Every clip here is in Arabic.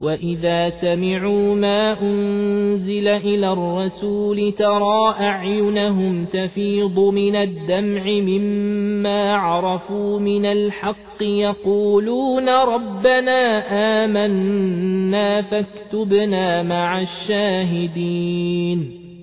وَإِذَا سَمِعُوا مَا أُنزِلَ إِلَى الرَّسُولِ تَرَىٰ أَعْيُنَهُمْ تَفِيضُ مِنَ الدَّمْعِ مِمَّا عَرَفُوا مِنَ الْحَقِّ يَقُولُونَ رَبَّنَا آمَنَّا فَاكْتُبْنَا مَعَ الشَّاهِدِينَ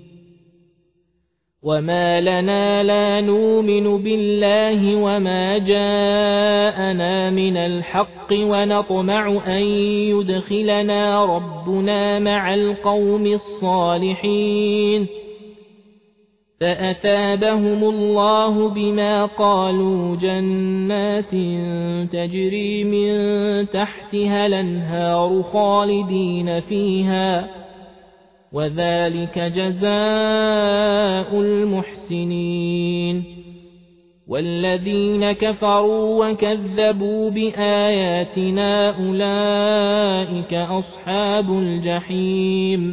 وَمَا لَنَا لَا نُؤْمِنُ بِاللَّهِ وَمَا جَاءَنَا مِنَ الْحَقِّ وَنَطْمَعُ أَن يُدْخِلَنَا رَبُّنَا مَعَ الْقَوْمِ الصَّالِحِينَ فَأَثَابَهُمُ اللَّهُ بِمَا قَالُوا جَنَّاتٍ تَجْرِي مِن تَحْتِهَا الْأَنْهَارُ خَالِدِينَ فِيهَا وَذَلِكَ جَزَاءُ الْمُحْسِنِينَ وَالَّذِينَ كَفَرُوا وَكَذَّبُوا بِآيَاتِنَا أُولَئِكَ أَصْحَابُ الْجَحِيمِ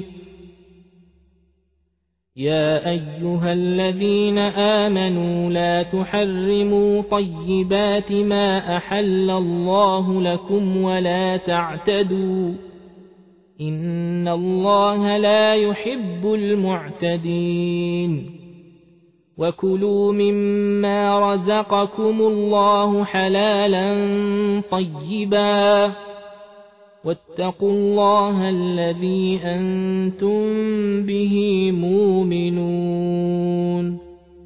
يَا أَيُّهَا الَّذِينَ آمَنُوا لَا تُحَرِّمُوا طَيِّبَاتِ مَا أَحَلَّ اللَّهُ لَكُمْ وَلَا تَعْتَدُوا إِنَّ اللَّهَ لَا يُحِبُّ الْمُعْتَدِينَ وَكُلُوا مِمَّا رَزَقَكُمُ اللَّهُ حَلَالًا طَيِّبًا وَاتَّقُوا اللَّهَ الَّذِي أَنتُم بِهِ مُؤْمِنُونَ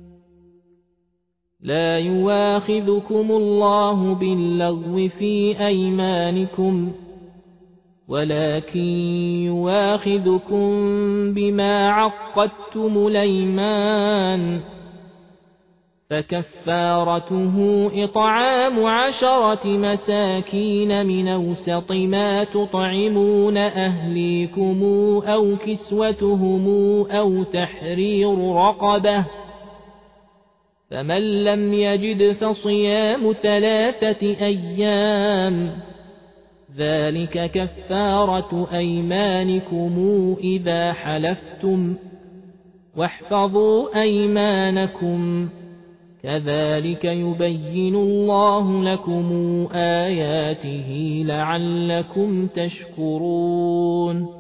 لَا يُؤَاخِذُكُمُ اللَّهُ بِاللَّغْوِ فِي أَيْمَانِكُمْ ولكن يؤاخذكم بما عقدتم الأيمان فكفارته إطعام 10 مساكين من أوسط ما تطعمون أهليكم أو كسوتهم أو تحرير رقبة فمن لم يجد فصيام 3 أيام ذلك كفارة أيمانكم إذا حلفتم واحفظوا أيمانكم كذلك يبين الله لكم آياته لعلكم تشكرون